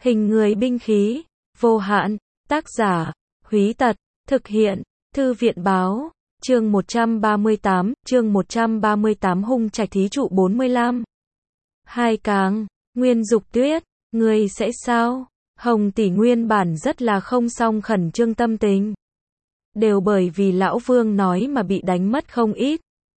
Hình người binh khí, vô hạn, tác giả, Húy Tật, thực hiện, Thư viện báo, chương 138, hung trạch thí trụ 45. Hai Cáng, Nguyên Dục Tuyết, ngươi sẽ sao? Hồng tỷ nguyên bản rất là không song khẩn trương tâm tình. Đều bởi vì lão Vương nói mà bị đánh mất không ít.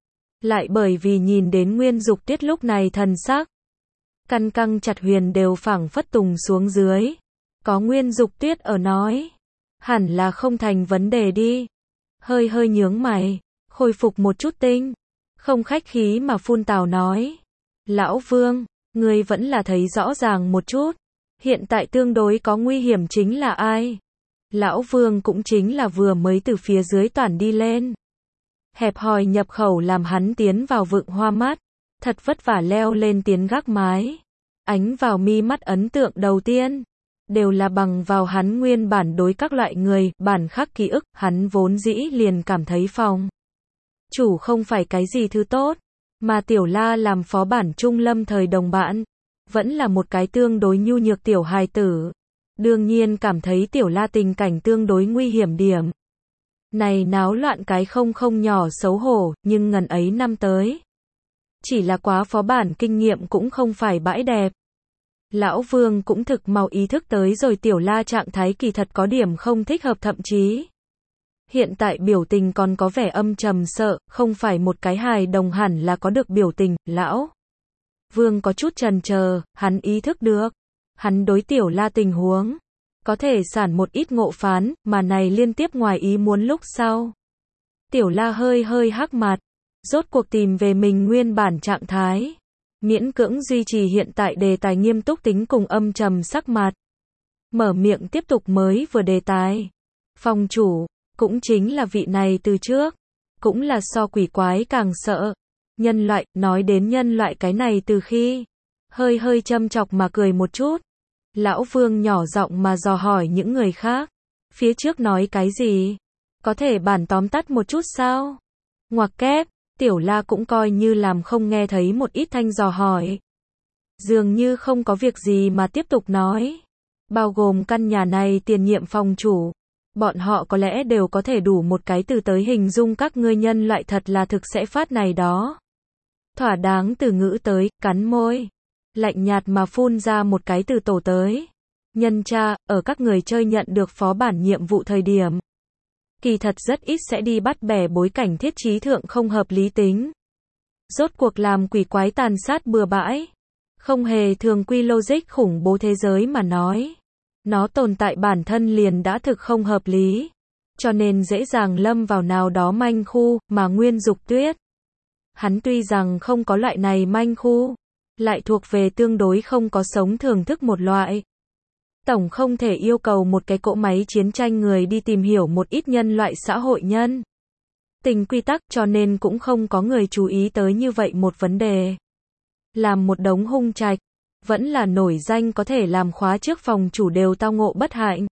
Lại bởi vì nhìn đến Nguyên Dục Tuyết lúc này thần sắc. Căn căng chặt huyền đều phảng phất tùng xuống dưới. Có Nguyên Dục Tuyết ở nói. Hẳn là không thành vấn đề đi. Hơi hơi nhướng mày, khôi phục một chút tinh. Không khách khí mà phun tào nói. Lão Vương, ngươi vẫn là thấy rõ ràng một chút. Hiện tại tương đối có nguy hiểm chính là ai? Lão Vương cũng chính là vừa mới từ phía dưới toàn đi lên. Hẹp hòi nhập khẩu làm hắn tiến vào vượng hoa mắt. Thật vất vả leo lên tiến gác mái. Ánh vào mi mắt ấn tượng đầu tiên. Đều là bằng vào hắn nguyên bản đối các loại người, bản khắc ký ức, hắn vốn dĩ liền cảm thấy phòng chủ không phải cái gì thứ tốt, mà Tiểu La làm phó bản trung lâm thời đồng bạn, vẫn là một cái tương đối nhu nhược tiểu hài tử. Đương nhiên cảm thấy Tiểu La tình cảnh tương đối nguy hiểm điểm. Này náo loạn cái không nhỏ xấu hổ, nhưng ngần ấy năm tới. Chỉ là quá phó bản kinh nghiệm cũng không phải bãi đẹp. Lão Vương cũng thực mau ý thức tới rồi Tiểu La trạng thái kỳ thật có điểm không thích hợp thậm chí. Hiện tại biểu tình còn có vẻ âm trầm sợ, không phải một cái hài đồng hẳn là có được biểu tình, lão. Vương có chút chần chờ, hắn ý thức được. Hắn đối Tiểu La tình huống. Có thể sản một ít ngộ phán, mà này liên tiếp ngoài ý muốn lúc sau. Tiểu La hơi hắc mặt. Rốt cuộc tìm về mình nguyên bản trạng thái. Miễn cưỡng duy trì hiện tại đề tài nghiêm túc tính cùng âm trầm sắc mặt. Mở miệng tiếp tục mới vừa đề tài. Phòng chủ, cũng chính là vị này từ trước. Cũng là so quỷ quái càng sợ. Nhân loại, nói đến nhân loại cái này từ khi. Hơi châm chọc mà cười một chút. Lão Vương nhỏ giọng mà dò hỏi những người khác. Phía trước nói cái gì? Có thể bản tóm tắt một chút sao? Ngoặc kép. Tiểu La cũng coi như làm không nghe thấy một ít thanh dò hỏi. Dường như không có việc gì mà tiếp tục nói. Bao gồm căn nhà này tiền nhiệm phòng chủ. Bọn họ có lẽ đều có thể đủ một cái từ tới hình dung các ngươi nhân loại thật là thực sẽ phát này đó. Thỏa đáng từ ngữ tới, cắn môi. Lạnh nhạt mà phun ra một cái từ tổ tới. Nhân cha, ở các người chơi nhận được phó bản nhiệm vụ thời điểm. Kỳ thật rất ít sẽ đi bắt bẻ bối cảnh thiết trí thượng không hợp lý tính. Rốt cuộc làm quỷ quái tàn sát bừa bãi. Không hề thường quy logic khủng bố thế giới mà nói. Nó tồn tại bản thân liền đã thực không hợp lý. Cho nên dễ dàng lâm vào nào đó manh khu, mà Nguyên Dục Tuyết. Hắn tuy rằng không có loại này manh khu. Lại thuộc về tương đối không có sống thưởng thức một loại. Tổng không thể yêu cầu một cái cỗ máy chiến tranh người đi tìm hiểu một ít nhân loại xã hội nhân. Tình quy tắc cho nên cũng không có người chú ý tới như vậy một vấn đề. Làm một đống hung trạch, vẫn là nổi danh có thể làm khóa trước phòng chủ đều tao ngộ bất hạnh.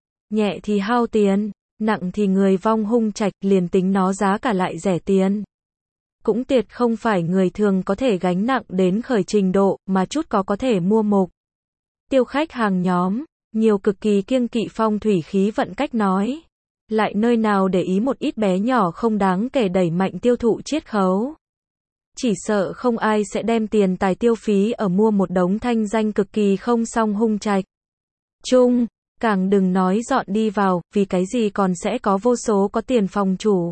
Nhẹ thì hao tiền, nặng thì người vong hung trạch liền tính nó giá cả lại rẻ tiền. Cũng tuyệt không phải người thường có thể gánh nặng đến khởi trình độ mà chút có thể mua mục. Tiêu khách hàng nhóm, nhiều cực kỳ kiêng kỵ phong thủy khí vận cách nói. Lại nơi nào để ý một ít bé nhỏ không đáng kể đẩy mạnh tiêu thụ chiết khấu. Chỉ sợ không ai sẽ đem tiền tài tiêu phí ở mua một đống thanh danh cực kỳ không song hung trạch. Chung, càng đừng nói dọn đi vào, vì cái gì còn sẽ có vô số có tiền phòng chủ.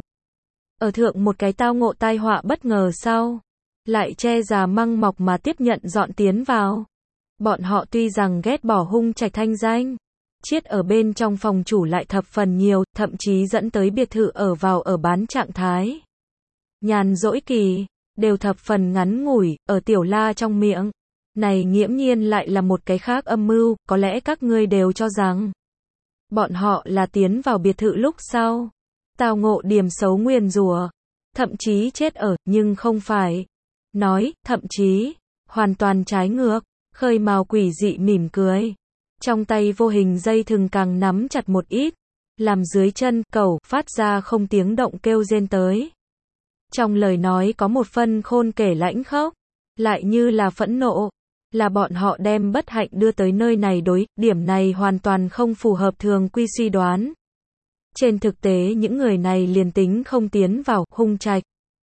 Ở thượng một cái tao ngộ tai họa bất ngờ sau. Lại che già măng mọc mà tiếp nhận dọn tiến vào. Bọn họ tuy rằng ghét bỏ hung trạch thanh danh, chiết ở bên trong phòng chủ lại thập phần nhiều, thậm chí dẫn tới biệt thự ở vào ở bán trạng thái. Nhàn rỗi kỳ, đều thập phần ngắn ngủi, ở Tiểu La trong miệng. Này nghiễm nhiên lại là một cái khác âm mưu, có lẽ các ngươi đều cho rằng. Bọn họ là tiến vào biệt thự lúc sau. Tao ngộ điểm xấu nguyền rủa, thậm chí chết ở, nhưng không phải. Nói, thậm chí, hoàn toàn trái ngược. Khơi mào quỷ dị mỉm cười. Trong tay vô hình dây thừng càng nắm chặt một ít. Làm dưới chân, cẩu, phát ra không tiếng động kêu rên tới. Trong lời nói có một phân khôn kể lãnh khốc. Lại như là phẫn nộ. là bọn họ đem bất hạnh đưa tới nơi này điểm này hoàn toàn không phù hợp thường quy suy đoán. Trên thực tế những người này liền tính không tiến vào hung trạch,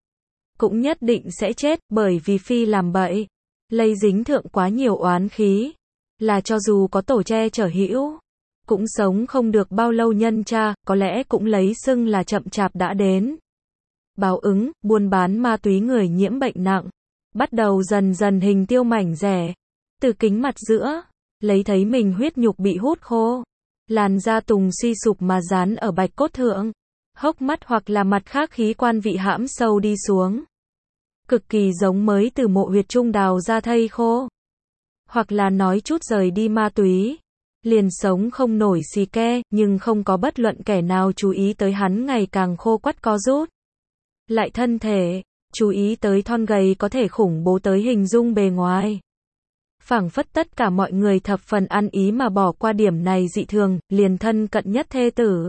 cũng nhất định sẽ chết, bởi vì phi làm bậy, lây dính thượng quá nhiều oán khí, là cho dù có tổ che chở hữu, cũng sống không được bao lâu nhân cha, có lẽ cũng lấy xưng là chậm chạp đã đến. Báo ứng, buôn bán ma túy người nhiễm bệnh nặng, bắt đầu dần dần hình tiêu mảnh rẻ, từ kính mặt giữa, lấy thấy mình huyết nhục bị hút khô, làn da tùng suy sụp mà dán ở bạch cốt thượng, hốc mắt hoặc là mặt khác khí quan vị hãm sâu đi xuống. Cực kỳ giống mới từ mộ huyệt trung đào ra thây khô. Hoặc là nói chút rời đi ma túy, liền sống không nổi xì ke, nhưng không có bất luận kẻ nào chú ý tới hắn ngày càng khô quắt co rút. Lại thân thể, chú ý tới thon gầy có thể khủng bố tới hình dung bề ngoài. Phảng phất tất cả mọi người thập phần ăn ý mà bỏ qua điểm này dị thường, liền thân cận nhất thê tử,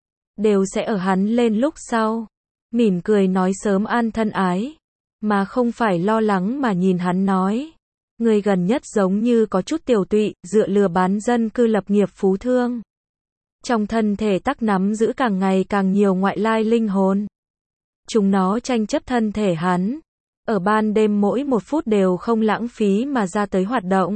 đều sẽ ở hắn lên lúc sau, mỉm cười nói sớm an thân ái, mà không phải lo lắng mà nhìn hắn nói. Người gần nhất giống như có chút tiểu tụy, dựa lừa bán dân cư lập nghiệp phú thương. Trong thân thể tắc nắm giữ càng ngày càng nhiều ngoại lai linh hồn. Chúng nó tranh chấp thân thể hắn. Ở ban đêm mỗi một phút đều không lãng phí mà ra tới hoạt động.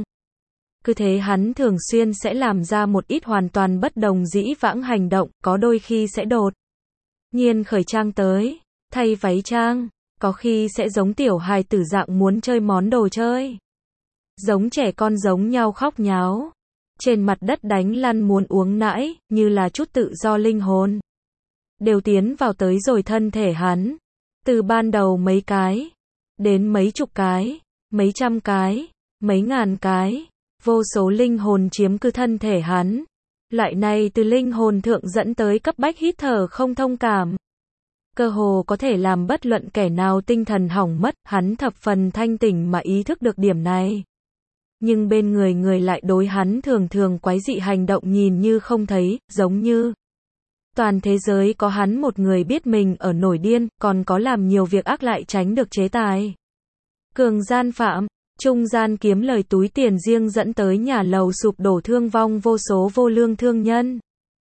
Cứ thế hắn thường xuyên sẽ làm ra một ít hoàn toàn bất đồng dĩ vãng hành động, có đôi khi sẽ đột nhiên khởi trang tới, thay váy trang, có khi sẽ giống tiểu hài tử dạng muốn chơi món đồ chơi. Giống trẻ con giống nhau khóc nháo, trên mặt đất đánh lăn muốn uống nãi, như là chút tự do linh hồn. Đều tiến vào tới rồi thân thể hắn. Từ ban đầu mấy cái, đến mấy chục cái, mấy trăm cái, mấy ngàn cái, vô số linh hồn chiếm cứ thân thể hắn. Loại này từ linh hồn thượng dẫn tới cấp bách hít thở không thông cảm. Cơ hồ có thể làm bất luận kẻ nào tinh thần hỏng mất, hắn thập phần thanh tỉnh mà ý thức được điểm này. Nhưng bên người lại đối hắn thường thường quái dị hành động nhìn như không thấy, giống như toàn thế giới có hắn một người biết mình ở nổi điên, còn có làm nhiều việc ác lại tránh được chế tài. Cường gian phạm, trung gian kiếm lời túi tiền riêng dẫn tới nhà lầu sụp đổ thương vong vô số vô lương thương nhân.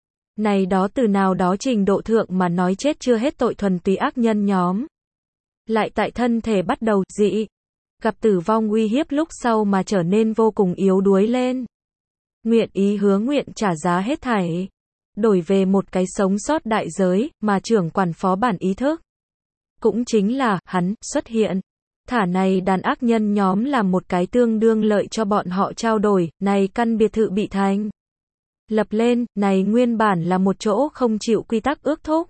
Này đó từ nào đó trình độ thượng mà nói chết chưa hết tội thuần túy ác nhân nhóm. Lại tại thân thể bắt đầu dị, gặp tử vong uy hiếp lúc sau mà trở nên vô cùng yếu đuối lên. Nguyện ý hứa nguyện trả giá hết thảy, đổi về một cái sống sót đại giới, mà trưởng quản phó bản ý thức. Cũng chính là, hắn, xuất hiện. Thả này đàn ác nhân nhóm làm một cái tương đương lợi cho bọn họ trao đổi, này căn biệt thự bị thành lập lên, này nguyên bản là một chỗ không chịu quy tắc ước thúc.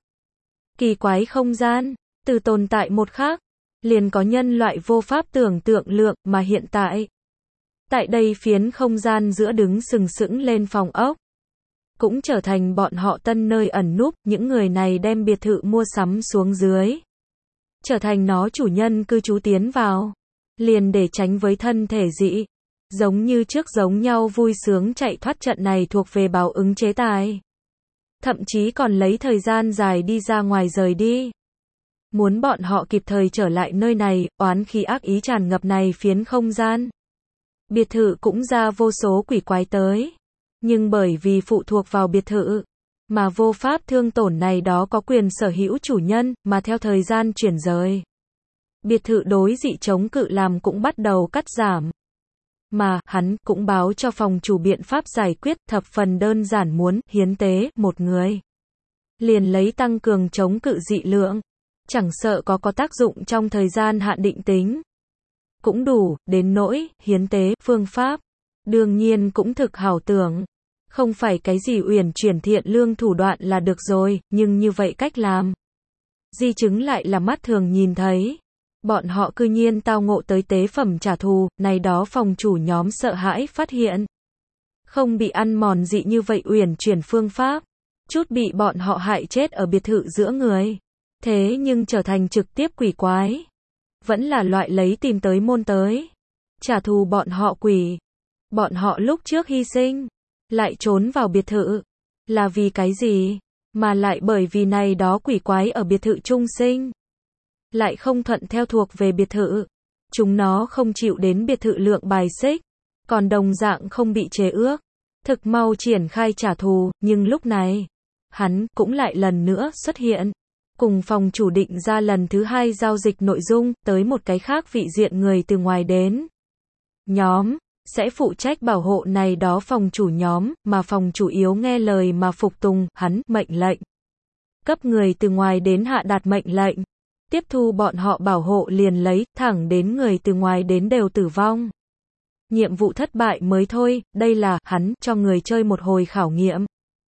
Kỳ quái không gian, từ tồn tại một khác, liền có nhân loại vô pháp tưởng tượng lượng, mà hiện tại. Tại đây phiến không gian giữa đứng sừng sững lên phòng ốc, cũng trở thành bọn họ tân nơi ẩn núp, những người này đem biệt thự mua sắm xuống dưới. Trở thành nó chủ nhân cư trú tiến vào. Liền để tránh với thân thể dị. Giống như trước giống nhau vui sướng chạy thoát trận này thuộc về báo ứng chế tài. Thậm chí còn lấy thời gian dài đi ra ngoài rời đi. Muốn bọn họ kịp thời trở lại nơi này, oán khí ác ý tràn ngập này phiến không gian. Biệt thự cũng ra vô số quỷ quái tới. Nhưng bởi vì phụ thuộc vào biệt thự, mà vô pháp thương tổn này đó có quyền sở hữu chủ nhân, mà theo thời gian chuyển rời. Biệt thự đối dị chống cự làm cũng bắt đầu cắt giảm. Mà, hắn cũng báo cho phòng chủ biện pháp giải quyết, thập phần đơn giản muốn hiến tế một người. Liền lấy tăng cường chống cự dị lượng. Chẳng sợ có tác dụng trong thời gian hạn định tính. Cũng đủ, đến nỗi, hiến tế, phương pháp. Đương nhiên cũng thực hảo tưởng. Không phải cái gì uyển chuyển thiện lương thủ đoạn là được rồi, nhưng như vậy cách làm. Di chứng lại là mắt thường nhìn thấy. Bọn họ cư nhiên tao ngộ tới tế phẩm trả thù, này đó phòng chủ nhóm sợ hãi phát hiện. Không bị ăn mòn dị như vậy uyển chuyển phương pháp. Chút bị bọn họ hại chết ở biệt thự giữa người. Thế nhưng trở thành trực tiếp quỷ quái. Vẫn là loại lấy tìm tới môn tới. Trả thù bọn họ quỷ. Bọn họ lúc trước hy sinh. Lại trốn vào biệt thự. Là vì cái gì? Mà lại bởi vì này đó quỷ quái ở biệt thự trung sinh. Lại không thuận theo thuộc về biệt thự. Chúng nó không chịu đến biệt thự lượng bài xích. còn đồng dạng không bị chế ước, thực mau triển khai trả thù, nhưng lúc này, hắn cũng lại lần nữa xuất hiện. Cùng phòng chủ định ra lần thứ 2 giao dịch nội dung, tới một cái khác vị diện người từ ngoài đến. Nhóm sẽ phụ trách bảo hộ này đó phòng chủ nhóm, mà phòng chủ yếu nghe lời mà phục tùng, hắn, mệnh lệnh. Cấp người từ ngoài đến hạ đạt mệnh lệnh. Tiếp thu bọn họ bảo hộ liền lấy, thẳng đến người từ ngoài đến đều tử vong. Nhiệm vụ thất bại mới thôi, đây là, hắn, cho người chơi một hồi khảo nghiệm.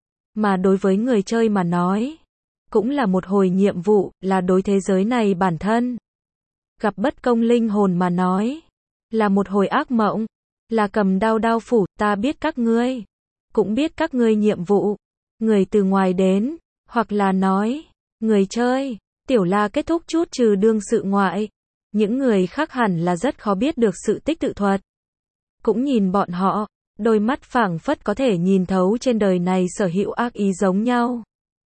Mà đối với người chơi mà nói, cũng là một hồi nhiệm vụ, là đối thế giới này bản thân. Gặp bất công linh hồn mà nói, là một hồi ác mộng, là cầm đao đao phủ, ta biết các ngươi, cũng biết các ngươi nhiệm vụ. Người từ ngoài đến, hoặc là nói, người chơi, Tiểu La kết thúc chút trừ đương sự ngoại. Những người khác hẳn là rất khó biết được sự tích tự thuật. Cũng nhìn bọn họ, đôi mắt phảng phất có thể nhìn thấu trên đời này sở hữu ác ý giống nhau.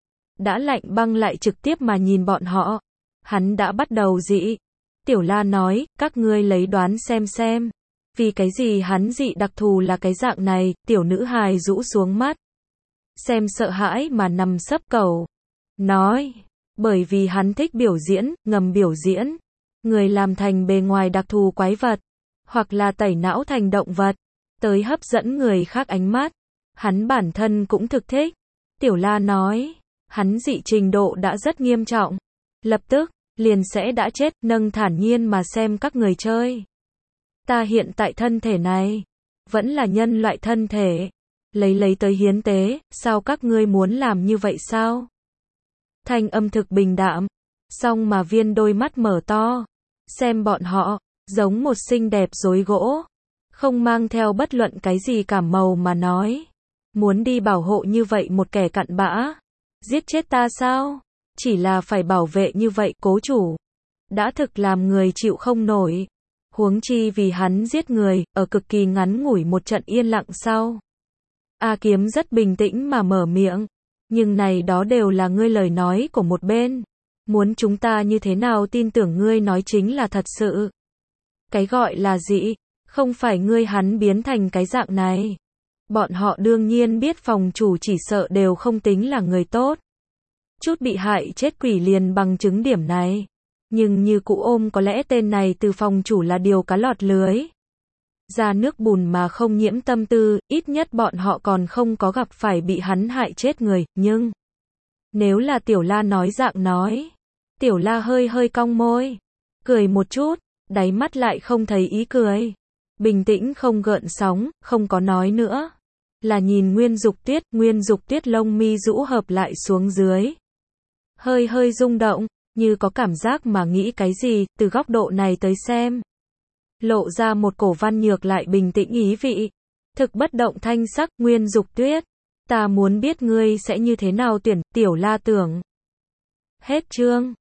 Đã lạnh băng lại trực tiếp mà nhìn bọn họ. Hắn đã bắt đầu dị. Tiểu La nói, các ngươi lấy đoán xem. Vì cái gì hắn dị đặc thù là cái dạng này, tiểu nữ hài rũ xuống mắt. Xem sợ hãi mà nằm sấp cầu. Nói, bởi vì hắn thích biểu diễn, ngầm biểu diễn. Người làm thành bề ngoài đặc thù quái vật, hoặc là tẩy não thành động vật, tới hấp dẫn người khác ánh mắt. Hắn bản thân cũng thực thích. Tiểu La nói, hắn dị trình độ đã rất nghiêm trọng. Lập tức, liền sẽ đã chết, nâng thản nhiên mà xem các người chơi. Ta hiện tại thân thể này, vẫn là nhân loại thân thể. Lấy tới hiến tế, sao các ngươi muốn làm như vậy sao? Thanh âm thực bình đạm, song mà Viên đôi mắt mở to. Xem bọn họ, giống một xinh đẹp rối gỗ. Không mang theo bất luận cái gì cảm màu mà nói. Muốn đi bảo hộ như vậy một kẻ cặn bã. Giết chết ta sao? Chỉ là phải bảo vệ như vậy, cố chủ. Đã thực làm người chịu không nổi. Huống chi vì hắn giết người, ở cực kỳ ngắn ngủi một trận yên lặng sau. A Kiếm rất bình tĩnh mà mở miệng. Nhưng này đó đều là ngươi lời nói của một bên. Muốn chúng ta như thế nào tin tưởng ngươi nói chính là thật sự. Cái gọi là dị, không phải ngươi hắn biến thành cái dạng này. Bọn họ đương nhiên biết phòng chủ chỉ sợ đều không tính là người tốt. Chút bị hại chết quỷ liền bằng chứng điểm này. Nhưng như cụ ôm có lẽ tên này từ phòng chủ là điều cá lọt lưới. Ra nước bùn mà không nhiễm tâm tư, ít nhất bọn họ còn không có gặp phải bị hắn hại chết người, nhưng nếu là Tiểu La nói dạng nói, Tiểu La hơi cong môi, cười một chút, đáy mắt lại không thấy ý cười. Bình tĩnh không gợn sóng, không có nói nữa. Là nhìn Nguyên Dục Tuyết lông mi rũ hợp lại xuống dưới. Hơi rung động, như có cảm giác mà nghĩ cái gì, từ góc độ này tới xem. Lộ ra một cổ văn nhược lại bình tĩnh ý vị. Thực bất động thanh sắc, Nguyên Dục Tuyết. Ta muốn biết ngươi sẽ như thế nào tuyển, Tiểu La tưởng. Hết chương.